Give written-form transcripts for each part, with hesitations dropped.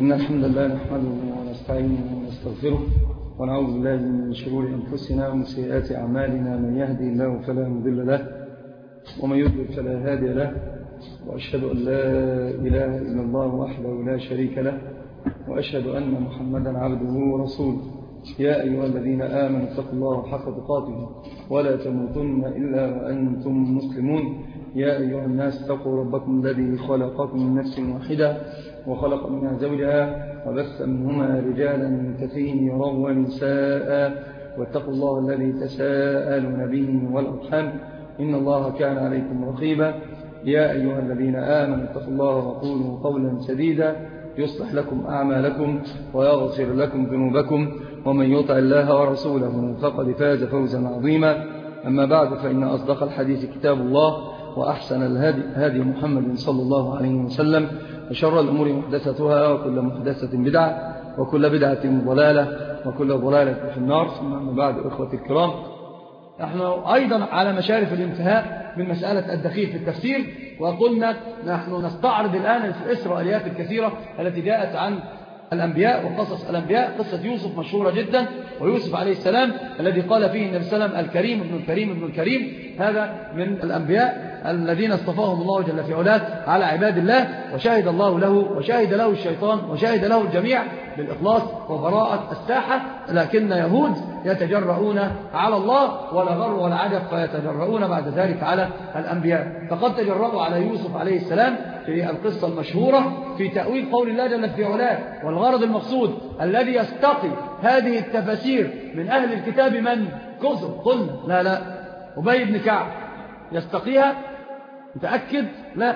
إن الحمد لله نحمده ونستعينه ونستغفره ونعوذ بالله من شرور أنفسنا ومن سيئات أعمالنا. من يهدي الله فلا مضل له ومن يضلل فلا هادي له، وأشهد أن لا إله إلا الله وحده لا شريك له، وأشهد أن محمدا عبده ورسوله. يا أيها الذين آمنوا اتقوا الله حق تقاته ولا تموتن إلا وأنتم مسلمون. يا أيها الناس اتقوا ربكم الذي خلقكم من نفس واحدة وخلق منها زوجها وبث منهما رجالا كثيرا ونساء، واتقوا الله الذي تساءلون به والأرحام إن الله كان عليكم رقيبا. يا أيها الذين آمنوا اتقوا الله وقولوا قولا سديدا يصلح لكم أعمالكم ويغفر لكم ذنوبكم، ومن يطع الله ورسوله فقد فاز فوزا عظيما. أما بعد، فإن أصدق الحديث كتاب الله، وأحسن الهدي هدي محمد صلى الله عليه وسلم، وشر الأمور محدثتها، وكل محدثة بدعة، وكل بدعة ضلالة، وكل ضلالة في النار. ثم أما بعد، إخوتي الكرام، نحن أيضا على مشارف الانتهاء من مسألة الدخيل في التفسير، وقلنا نحن نستعرض الآن الإسرائيليات الكثيرة التي جاءت عن الأنبياء وقصص الأنبياء. قصة يوسف مشهورة جدا، ويوسف عليه السلام الذي قال فيه النبي صلى الله عليه وسلم الكريم ابن الكريم ابن الكريم، هذا من الأنبياء الذين اصطفاهم الله جل في علاه على عباد الله، وشهد الله له وشهد له الشيطان وشهد له الجميع بالإخلاص وبراءة الساحة. لكن يهود يتجرؤون على الله ولا غر ولا عجب، فيتجرؤون بعد ذلك على الأنبياء. فقد تجرؤوا على يوسف عليه السلام في القصة المشهورة في تأويل قول الله جل في علاه. والغرض المقصود الذي يستقي هذه التفاسير من أهل الكتاب من كثر، قلنا لا أبي بن كعب يستقيها، متأكد؟ لا،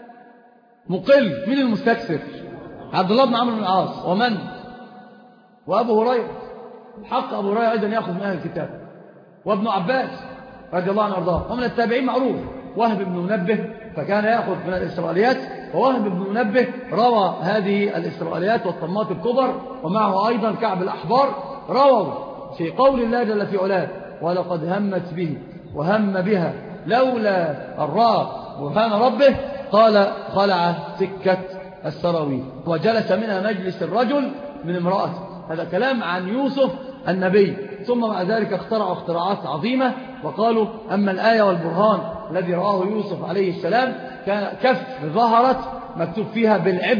مقل. من المستكثر؟ عبد الله بن عمرو بن العاص. ومن؟ وأبو هريرة. حق أبو هريرة أيضا يأخذ من أهل الكتاب، وابن عباس رضي الله عنه وارضاه. ومن التابعين معروف وهب بن منبه، فكان يأخذ من الإسرائيليات. ووهب بن منبه روى هذه الإسرائيليات والطمات الكبر، ومعه أيضا كعب الأحبار، رووا في قول الله جل في علاه ولقد همت به وهم بها لولا أن رأى برهان ربه قال خلع سكة السراويل وجلس منها مجلس الرجل من امرأته. هذا كلام عن يوسف النبي. ثم مع ذلك اخترعوا اختراعات عظيمة، وقالوا أما الآية والبرهان الذي رآه يوسف عليه السلام كان كف ظهرت مكتوب فيها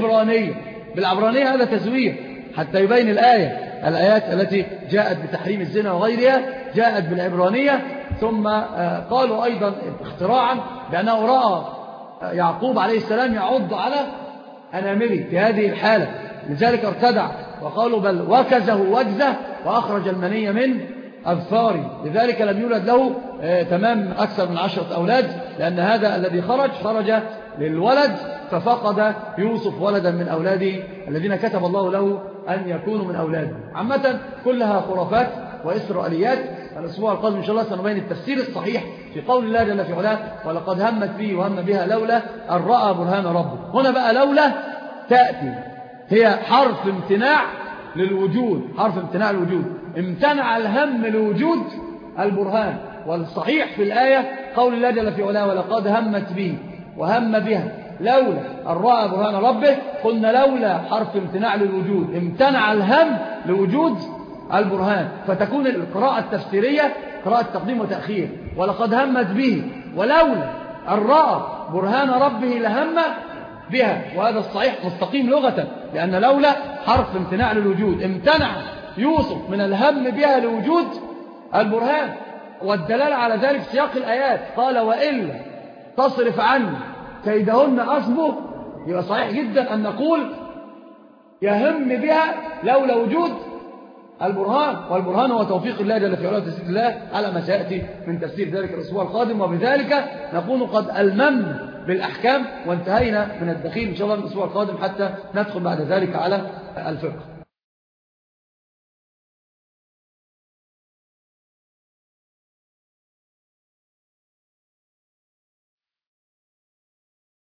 بالعبرانية. هذا تزوير حتى يبين الآيات التي جاءت بتحريم الزنا وغيرها جاءت بالعبرانية. ثم قالوا أيضا اختراعا بأنه رأى يعقوب عليه السلام يعض على أنامله في هذه الحالة، لذلك ارتدع، وقالوا بل وكزه وجزه وأخرج المني من أظفاره، لذلك لم يولد له تمام أكثر من 10 أولاد، لأن هذا الذي خرج للولد، ففقد يوسف ولدا من أولاده الذين كتب الله له أن يكونوا من أولاده. عامة كلها خرافات وإسرائيليات. الأسبوع القادم إن شاء الله سنبين التفسير الصحيح في قول الله جل في علاه ولقد همت به وهم بها لولا أن رأى برهان ربه. هنا بقى لولا تأتي هي حرف امتناع للوجود، حرف امتناع للوجود. امتنع الهم لوجود البرهان. والصحيح في الآية قول الله جل في علاه ولقد همت به وهم بها لولا أن رأى برهان ربه. قلنا لولا حرف امتناع للوجود، امتنع الهم لوجود البرهان، فتكون القراءة التفسيرية قراءة تقديم وتأخير. ولقد همت به ولولا أن رأى برهان ربه لهم بها، وهذا الصحيح مستقيم لغة، لأن لولا حرف امتناع للوجود. امتنع يوسف من الهم بها لوجود البرهان، والدلالة على ذلك سياق الآيات. قال وإلا تصرف عني كيدهن أصبه. يبقى صحيح جدا أن نقول يهم بها لولا وجود البرهان، والبرهان هو توفيق الله جل في علاه وتسديد الله على ما سيأتي من تفسير ذلك الأسبوع القادم. وبذلك نكون قد ألممنا بالأحكام وانتهينا من الدخيل إن شاء الله من الأسبوع القادم، حتى ندخل بعد ذلك على الفقه.